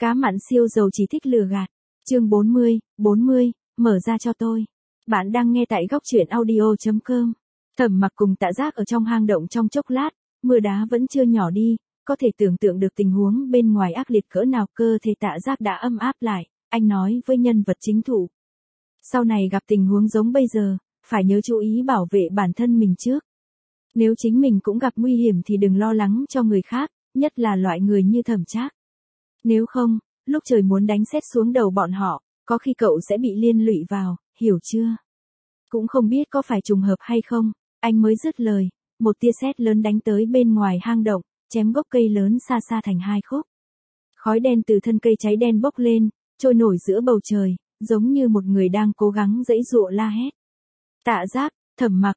Cá mặn siêu dầu chỉ thích lừa gạt. Chương 40, mở ra cho tôi. Bạn đang nghe tại góc truyện audio.com. Thẩm Mặc cùng Tạ Giác ở trong hang động trong chốc lát, mưa đá vẫn chưa nhỏ đi, có thể tưởng tượng được tình huống bên ngoài ác liệt cỡ nào. Cơ thể Tạ Giác đã âm áp lại, anh nói với nhân vật chính thủ. Sau này gặp tình huống giống bây giờ, phải nhớ chú ý bảo vệ bản thân mình trước. Nếu chính mình cũng gặp nguy hiểm thì đừng lo lắng cho người khác, nhất là loại người như Thẩm Trác. Nếu không, lúc trời muốn đánh sét xuống đầu bọn họ, có khi cậu sẽ bị liên lụy vào, hiểu chưa? Cũng không biết có phải trùng hợp hay không, anh mới dứt lời, một tia sét lớn đánh tới bên ngoài hang động, chém gốc cây lớn xa xa thành hai khúc. Khói đen từ thân cây cháy đen bốc lên, trôi nổi giữa bầu trời, giống như một người đang cố gắng giãy giụa la hét. Tạ Giác, Thẩm Mặc,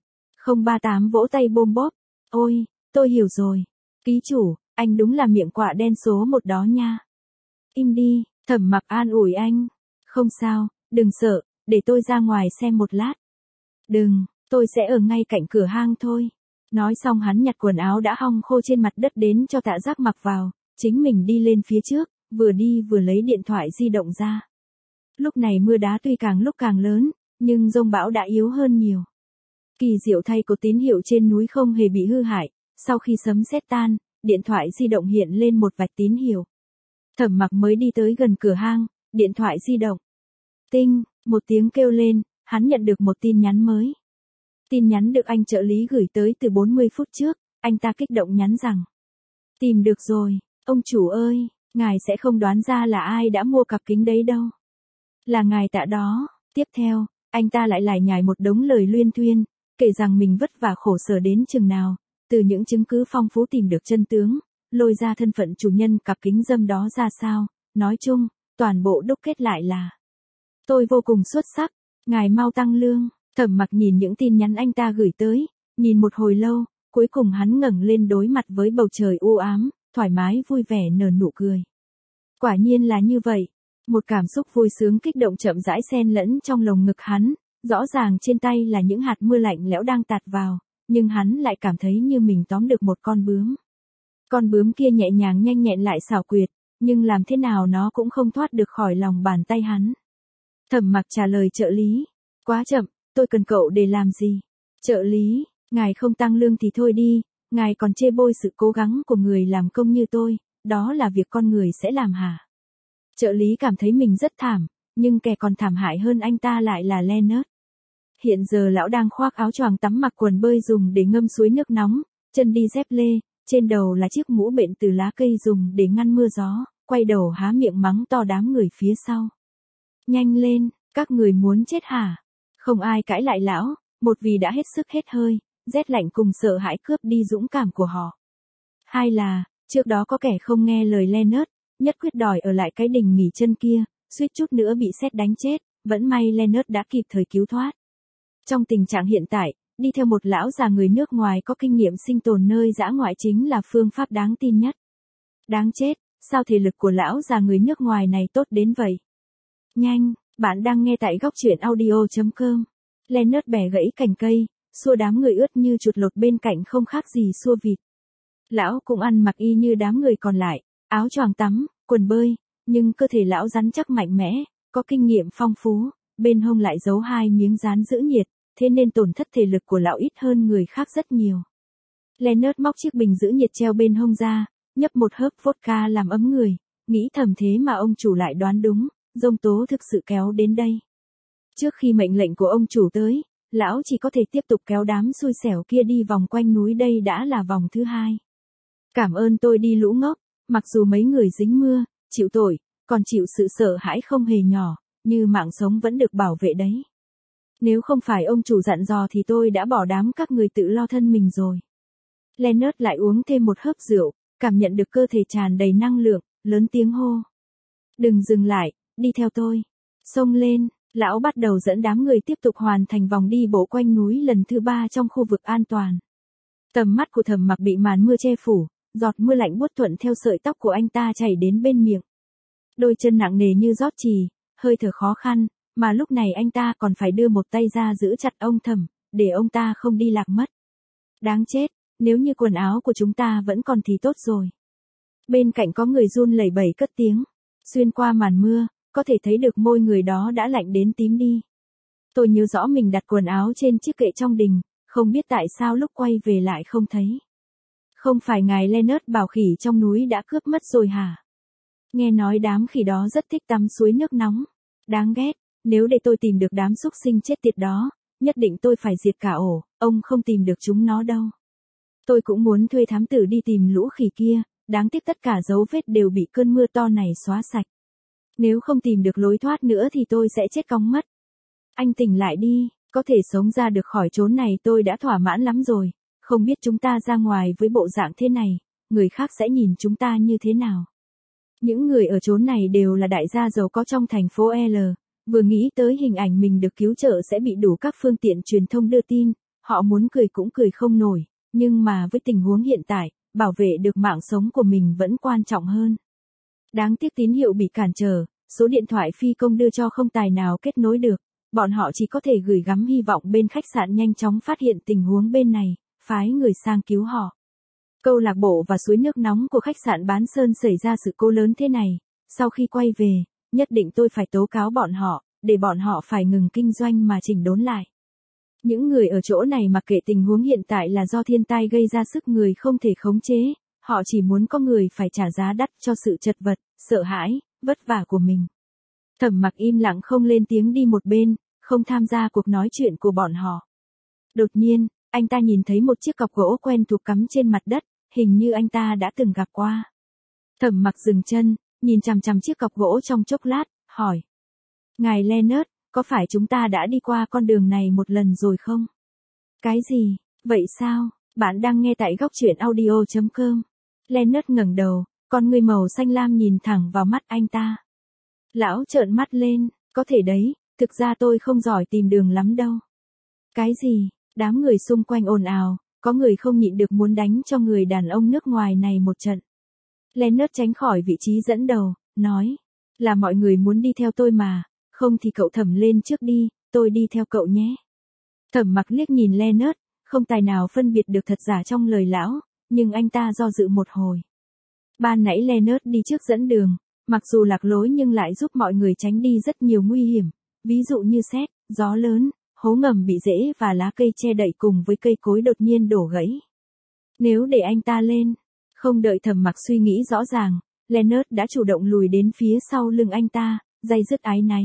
038 vỗ tay bôm bốp. Ôi, tôi hiểu rồi. Ký chủ, anh đúng là miệng quạ đen số 1 đó nha. Im đi, Thẩm Mặc an ủi anh. Không sao, đừng sợ, để tôi ra ngoài xem một lát. Đừng, tôi sẽ ở ngay cạnh cửa hang thôi. Nói xong hắn nhặt quần áo đã hong khô trên mặt đất đến cho Tạ Giác mặc vào, chính mình đi lên phía trước, vừa đi vừa lấy điện thoại di động ra. Lúc này mưa đá tuy càng lúc càng lớn, nhưng dông bão đã yếu hơn nhiều. Kỳ diệu thay có tín hiệu trên núi không hề bị hư hại, sau khi sấm sét tan, điện thoại di động hiện lên một vạch tín hiệu. Thẩm Mặc mới đi tới gần cửa hang, điện thoại di động. Tinh, một tiếng kêu lên, hắn nhận được một tin nhắn mới. Tin nhắn được anh trợ lý gửi tới từ 40 phút trước, anh ta kích động nhắn rằng. Tìm được rồi, ông chủ ơi, ngài sẽ không đoán ra là ai đã mua cặp kính đấy đâu. Là ngài Tạ đó. Tiếp theo, anh ta lại lải nhải một đống lời luyên thuyên, kể rằng mình vất vả khổ sở đến chừng nào, từ những chứng cứ phong phú tìm được chân tướng, lôi ra thân phận chủ nhân cặp kính dâm đó ra sao, nói chung, toàn bộ đúc kết lại là. Tôi vô cùng xuất sắc, ngài mau tăng lương. Thẩm Mặc nhìn những tin nhắn anh ta gửi tới, nhìn một hồi lâu, cuối cùng hắn ngẩng lên đối mặt với bầu trời u ám, thoải mái vui vẻ nở nụ cười. Quả nhiên là như vậy. Một cảm xúc vui sướng kích động chậm rãi xen lẫn trong lồng ngực hắn, rõ ràng trên tay là những hạt mưa lạnh lẽo đang tạt vào, nhưng hắn lại cảm thấy như mình tóm được một con bướm. Con bướm kia nhẹ nhàng nhanh nhẹn lại xảo quyệt, nhưng làm thế nào nó cũng không thoát được khỏi lòng bàn tay hắn. Thẩm Mặc trả lời trợ lý. Quá chậm, tôi cần cậu để làm gì? Trợ lý, ngài không tăng lương thì thôi đi, ngài còn chê bôi sự cố gắng của người làm công như tôi, đó là việc con người sẽ làm hả? Trợ lý cảm thấy mình rất thảm, nhưng kẻ còn thảm hại hơn anh ta lại là Leonard. Hiện giờ lão đang khoác áo choàng tắm mặc quần bơi dùng để ngâm suối nước nóng, chân đi dép lê, trên đầu là chiếc mũ bện từ lá cây dùng để ngăn mưa gió, quay đầu há miệng mắng to đám người phía sau. Nhanh lên, các người muốn chết hả? Không ai cãi lại lão, một vì đã hết sức hết hơi, rét lạnh cùng sợ hãi cướp đi dũng cảm của họ. Hai là, trước đó có kẻ không nghe lời Leonard, nhất quyết đòi ở lại cái đình nghỉ chân kia, suýt chút nữa bị sét đánh chết, vẫn may Leonard đã kịp thời cứu thoát. Trong tình trạng hiện tại, đi theo một lão già người nước ngoài có kinh nghiệm sinh tồn nơi dã ngoại chính là phương pháp đáng tin nhất. Đáng chết, sao thể lực của lão già người nước ngoài này tốt đến vậy? Nhanh, bạn đang nghe tại góc truyện audio.com. Leonard bẻ gãy cành cây, xua đám người ướt như chuột lột bên cạnh không khác gì xua vịt. Lão cũng ăn mặc y như đám người còn lại, áo choàng tắm, quần bơi, nhưng cơ thể lão rắn chắc mạnh mẽ, có kinh nghiệm phong phú, bên hông lại giấu 2 miếng dán giữ nhiệt, thế nên tổn thất thể lực của lão ít hơn người khác rất nhiều. Leonard móc chiếc bình giữ nhiệt treo bên hông ra, nhấp một hớp vodka làm ấm người, nghĩ thầm thế mà ông chủ lại đoán đúng, giông tố thực sự kéo đến đây. Trước khi mệnh lệnh của ông chủ tới, lão chỉ có thể tiếp tục kéo đám xui xẻo kia đi vòng quanh núi, đây đã là vòng thứ 2. Cảm ơn tôi đi lũ ngốc, mặc dù mấy người dính mưa, chịu tội, còn chịu sự sợ hãi không hề nhỏ, như mạng sống vẫn được bảo vệ đấy. Nếu không phải ông chủ dặn dò thì tôi đã bỏ đám các người tự lo thân mình rồi. Leonard lại uống thêm một hớp rượu, cảm nhận được cơ thể tràn đầy năng lượng, lớn tiếng hô. Đừng dừng lại, đi theo tôi. Xông lên, lão bắt đầu dẫn đám người tiếp tục hoàn thành vòng đi bộ quanh núi lần thứ 3 trong khu vực an toàn. Tầm mắt của Thẩm Mặc bị màn mưa che phủ, giọt mưa lạnh buốt thuận theo sợi tóc của anh ta chảy đến bên miệng. Đôi chân nặng nề như rót chì, hơi thở khó khăn, mà lúc này anh ta còn phải đưa một tay ra giữ chặt ông Thẩm, để ông ta không đi lạc mất. Đáng chết, nếu như quần áo của chúng ta vẫn còn thì tốt rồi. Bên cạnh có người run lẩy bẩy cất tiếng. Xuyên qua màn mưa, có thể thấy được môi người đó đã lạnh đến tím đi. Tôi nhớ rõ mình đặt quần áo trên chiếc kệ trong đình, không biết tại sao lúc quay về lại không thấy. Không phải ngài Leonard bảo khỉ trong núi đã cướp mất rồi hả? Nghe nói đám khỉ đó rất thích tắm suối nước nóng. Đáng ghét, nếu để tôi tìm được đám súc sinh chết tiệt đó, nhất định tôi phải diệt cả ổ, ông không tìm được chúng nó đâu. Tôi cũng muốn thuê thám tử đi tìm lũ khỉ kia, đáng tiếc tất cả dấu vết đều bị cơn mưa to này xóa sạch. Nếu không tìm được lối thoát nữa thì tôi sẽ chết cóng mất. Anh tỉnh lại đi, có thể sống ra được khỏi chốn này tôi đã thỏa mãn lắm rồi, không biết chúng ta ra ngoài với bộ dạng thế này, người khác sẽ nhìn chúng ta như thế nào. Những người ở chốn này đều là đại gia giàu có trong thành phố L, vừa nghĩ tới hình ảnh mình được cứu trợ sẽ bị đủ các phương tiện truyền thông đưa tin, họ muốn cười cũng cười không nổi, nhưng mà với tình huống hiện tại, bảo vệ được mạng sống của mình vẫn quan trọng hơn. Đáng tiếc tín hiệu bị cản trở, số điện thoại phi công đưa cho không tài nào kết nối được, bọn họ chỉ có thể gửi gắm hy vọng bên khách sạn nhanh chóng phát hiện tình huống bên này, phái người sang cứu họ. Câu lạc bộ và suối nước nóng của khách sạn Bán Sơn xảy ra sự cố lớn thế này, sau khi quay về, nhất định tôi phải tố cáo bọn họ, để bọn họ phải ngừng kinh doanh mà chỉnh đốn lại. Những người ở chỗ này mặc kệ tình huống hiện tại là do thiên tai gây ra sức người không thể khống chế, họ chỉ muốn có người phải trả giá đắt cho sự chật vật, sợ hãi, vất vả của mình. Thẩm Mặc im lặng không lên tiếng đi một bên, không tham gia cuộc nói chuyện của bọn họ. Đột nhiên, anh ta nhìn thấy một chiếc cọc gỗ quen thuộc cắm trên mặt đất, hình như anh ta đã từng gặp qua. Thẩm Mặc dừng chân, nhìn chằm chằm chiếc cọc gỗ trong chốc lát, hỏi. Ngài Leonard, có phải chúng ta đã đi qua con đường này một lần rồi không? Cái gì? Vậy sao? Bạn đang nghe tại góc truyện audio.com. Leonard ngẩng đầu, con người màu xanh lam nhìn thẳng vào mắt anh ta. Lão trợn mắt lên, có thể đấy, thực ra tôi không giỏi tìm đường lắm đâu. Cái gì? Đám người xung quanh ồn ào, có người không nhịn được muốn đánh cho người đàn ông nước ngoài này một trận. Leonard tránh khỏi vị trí dẫn đầu, nói, là mọi người muốn đi theo tôi mà, không thì cậu Thẩm lên trước đi, tôi đi theo cậu nhé. Thẩm Mặc liếc nhìn Leonard, không tài nào phân biệt được thật giả trong lời lão, nhưng anh ta do dự một hồi. Ban nãy Leonard đi trước dẫn đường, mặc dù lạc lối nhưng lại giúp mọi người tránh đi rất nhiều nguy hiểm, ví dụ như sét, gió lớn, hố ngầm bị rễ và lá cây che đậy cùng với cây cối đột nhiên đổ gãy. Nếu để anh ta lên, không đợi Thẩm Mặc suy nghĩ rõ ràng, Leonard đã chủ động lùi đến phía sau lưng anh ta, day dứt áy náy.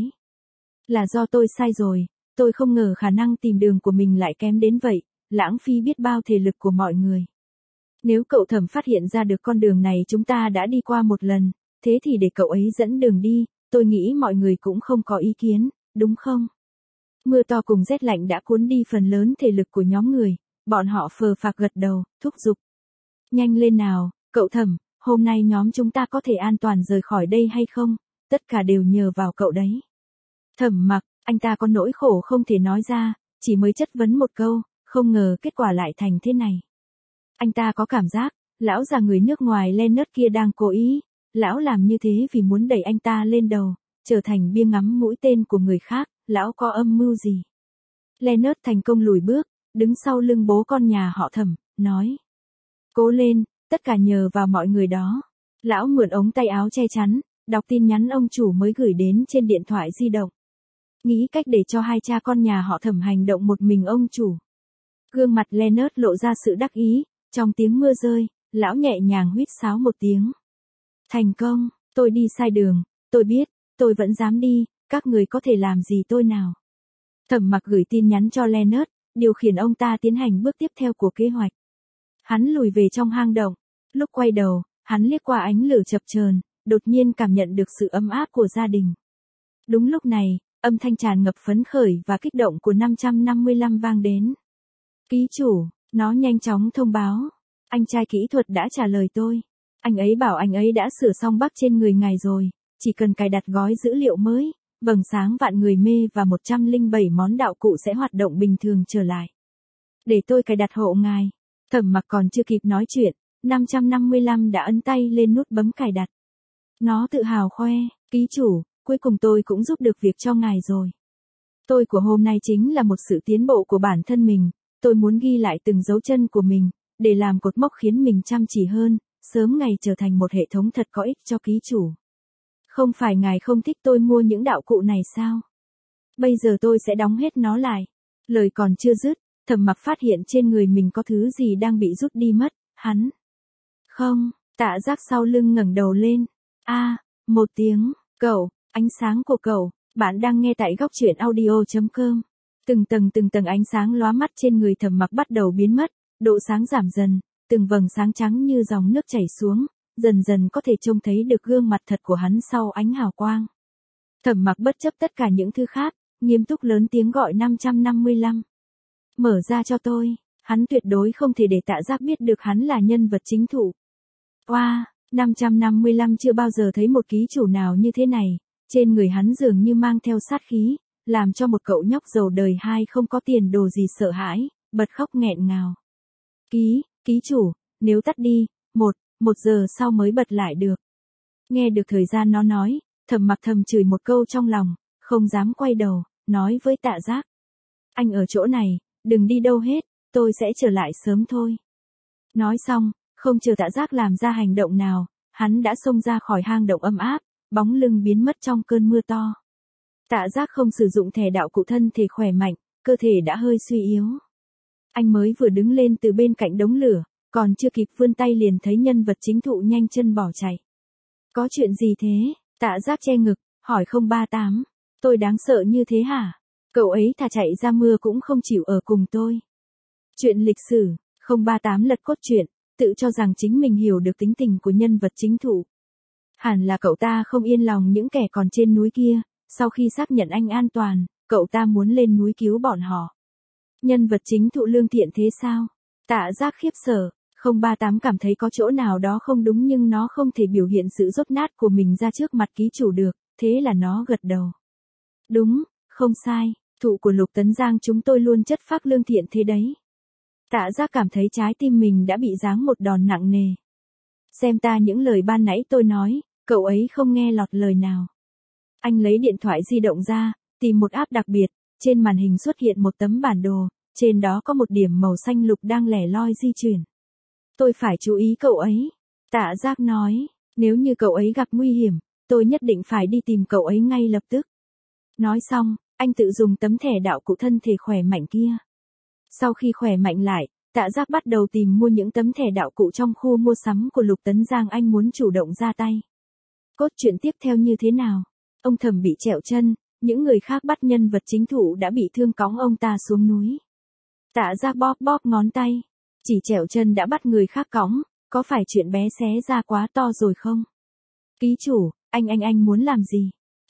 Là do tôi sai rồi, tôi không ngờ khả năng tìm đường của mình lại kém đến vậy, lãng phí biết bao thể lực của mọi người. Nếu cậu Thẩm phát hiện ra được con đường này chúng ta đã đi qua một lần, thế thì để cậu ấy dẫn đường đi, tôi nghĩ mọi người cũng không có ý kiến, đúng không? Mưa to cùng rét lạnh đã cuốn đi phần lớn thể lực của nhóm người, bọn họ phờ phạc gật đầu, thúc giục. Nhanh lên nào, cậu Thẩm, hôm nay nhóm chúng ta có thể an toàn rời khỏi đây hay không, tất cả đều nhờ vào cậu đấy. Thẩm Mặc, anh ta có nỗi khổ không thể nói ra, chỉ mới chất vấn một câu, không ngờ kết quả lại thành thế này. Anh ta có cảm giác, lão già người nước ngoài Leonard kia đang cố ý, lão làm như thế vì muốn đẩy anh ta lên đầu, trở thành bia ngắm mũi tên của người khác, lão có âm mưu gì. Leonard thành công lùi bước, đứng sau lưng bố con nhà họ Thẩm, nói. Cố lên, tất cả nhờ vào mọi người đó. Lão mượn ống tay áo che chắn, đọc tin nhắn ông chủ mới gửi đến trên điện thoại di động. Nghĩ cách để cho hai cha con nhà họ Thẩm hành động một mình ông chủ. Gương mặt Leonard lộ ra sự đắc ý, trong tiếng mưa rơi, lão nhẹ nhàng huýt sáo một tiếng. Thành công, tôi đi sai đường, tôi biết, tôi vẫn dám đi, các người có thể làm gì tôi nào. Thẩm Mặc gửi tin nhắn cho Leonard, điều khiển ông ta tiến hành bước tiếp theo của kế hoạch. Hắn lùi về trong hang động, lúc quay đầu, hắn liếc qua ánh lửa chập chờn, đột nhiên cảm nhận được sự ấm áp của gia đình. Đúng lúc này, âm thanh tràn ngập phấn khởi và kích động của 555 vang đến. Ký chủ, nó nhanh chóng thông báo. Anh trai kỹ thuật đã trả lời tôi. Anh ấy bảo anh ấy đã sửa xong bug trên người ngài rồi, chỉ cần cài đặt gói dữ liệu mới, vầng sáng vạn người mê và 107 món đạo cụ sẽ hoạt động bình thường trở lại. Để tôi cài đặt hộ ngài. Thẩm Mặc còn chưa kịp nói chuyện, 555 đã ấn tay lên nút bấm cài đặt. Nó tự hào khoe, ký chủ, cuối cùng tôi cũng giúp được việc cho ngài rồi. Tôi của hôm nay chính là một sự tiến bộ của bản thân mình, tôi muốn ghi lại từng dấu chân của mình, để làm cột mốc khiến mình chăm chỉ hơn, sớm ngày trở thành một hệ thống thật có ích cho ký chủ. Không phải ngài không thích tôi mua những đạo cụ này sao? Bây giờ tôi sẽ đóng hết nó lại. Lời còn chưa dứt, Thẩm Mặc phát hiện trên người mình có thứ gì đang bị rút đi mất, hắn. Không, Tạ Giác sau lưng ngẩng đầu lên. Một tiếng, cậu, ánh sáng của cậu, bạn đang nghe tại góc truyện audio.com. Từng tầng ánh sáng lóa mắt trên người Thẩm Mặc bắt đầu biến mất, độ sáng giảm dần, từng vầng sáng trắng như dòng nước chảy xuống, dần dần có thể trông thấy được gương mặt thật của hắn sau ánh hào quang. Thẩm Mặc bất chấp tất cả những thứ khác, nghiêm túc lớn tiếng gọi 555. Mở ra cho tôi, hắn tuyệt đối không thể để Tạ Giác biết được hắn là nhân vật chính thụ. 555 chưa bao giờ thấy một ký chủ nào như thế này, trên người hắn dường như mang theo sát khí, làm cho một cậu nhóc giàu đời hai không có tiền đồ gì sợ hãi, bật khóc nghẹn ngào. Ký chủ, nếu tắt đi, một giờ sau mới bật lại được. Nghe được thời gian nó nói, Thẩm Mặc thầm chửi một câu trong lòng, không dám quay đầu, nói với Tạ Giác. Anh ở chỗ này, đừng đi đâu hết, tôi sẽ trở lại sớm thôi. Nói xong, không chờ Tạ Giác làm ra hành động nào, hắn đã xông ra khỏi hang động ấm áp, bóng lưng biến mất trong cơn mưa to. Tạ Giác không sử dụng thẻ đạo cụ thân thể khỏe mạnh, cơ thể đã hơi suy yếu. Anh mới vừa đứng lên từ bên cạnh đống lửa, còn chưa kịp vươn tay liền thấy nhân vật chính thụ nhanh chân bỏ chạy. Có chuyện gì thế? Tạ Giác che ngực, hỏi 038. Tôi đáng sợ như thế hả? Cậu ấy thà chạy ra mưa cũng không chịu ở cùng tôi. Chuyện lịch sử, 038 lật cốt truyện, tự cho rằng chính mình hiểu được tính tình của nhân vật chính thụ. Hẳn là cậu ta không yên lòng những kẻ còn trên núi kia, sau khi xác nhận anh an toàn, cậu ta muốn lên núi cứu bọn họ. Nhân vật chính thụ lương thiện thế sao? Tạ Giác khiếp sợ, 038 cảm thấy có chỗ nào đó không đúng nhưng nó không thể biểu hiện sự dốt nát của mình ra trước mặt ký chủ được, thế là nó gật đầu. Đúng, không sai, thụ của Lục Tấn Giang chúng tôi luôn chất phác lương thiện thế đấy. Tạ Giác cảm thấy trái tim mình đã bị giáng một đòn nặng nề. Xem ta những lời ban nãy tôi nói, cậu ấy không nghe lọt lời nào. Anh lấy điện thoại di động ra, tìm một app đặc biệt, trên màn hình xuất hiện một tấm bản đồ, trên đó có một điểm màu xanh lục đang lẻ loi di chuyển. Tôi phải chú ý cậu ấy. Tạ Giác nói, nếu như cậu ấy gặp nguy hiểm, tôi nhất định phải đi tìm cậu ấy ngay lập tức. Nói xong, anh tự dùng tấm thẻ đạo cụ thân thể khỏe mạnh kia. Sau khi khỏe mạnh lại, Tạ Giác bắt đầu tìm mua những tấm thẻ đạo cụ trong khu mua sắm của Lục Tấn Giang, anh muốn chủ động ra tay. Cốt truyện tiếp theo như thế nào? Ông Thẩm bị trẹo chân, những người khác bắt nhân vật chính thụ đã bị thương cõng ông ta xuống núi. Tạ Giác bóp ngón tay. Chỉ trẹo chân đã bắt người khác cõng, có phải chuyện bé xé ra quá to rồi không? Ký chủ, anh muốn làm gì?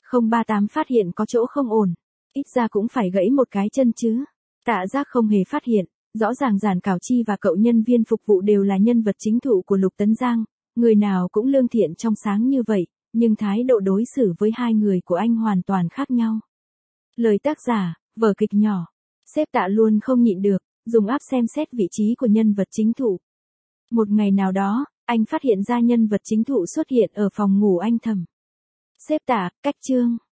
038 phát hiện có chỗ không ổn, ít ra cũng phải gãy một cái chân chứ. Tạ Giác không hề phát hiện, rõ ràng Giản Cảo Chi và cậu nhân viên phục vụ đều là nhân vật chính thụ của Lục Tấn Giang, người nào cũng lương thiện trong sáng như vậy, nhưng thái độ đối xử với hai người của anh hoàn toàn khác nhau. Lời tác giả, vở kịch nhỏ. Sếp Tạ luôn không nhịn được, dùng app xem xét vị trí của nhân vật chính thụ. Một ngày nào đó, anh phát hiện ra nhân vật chính thụ xuất hiện ở phòng ngủ anh Thẩm. Sếp Tạ, cách chương.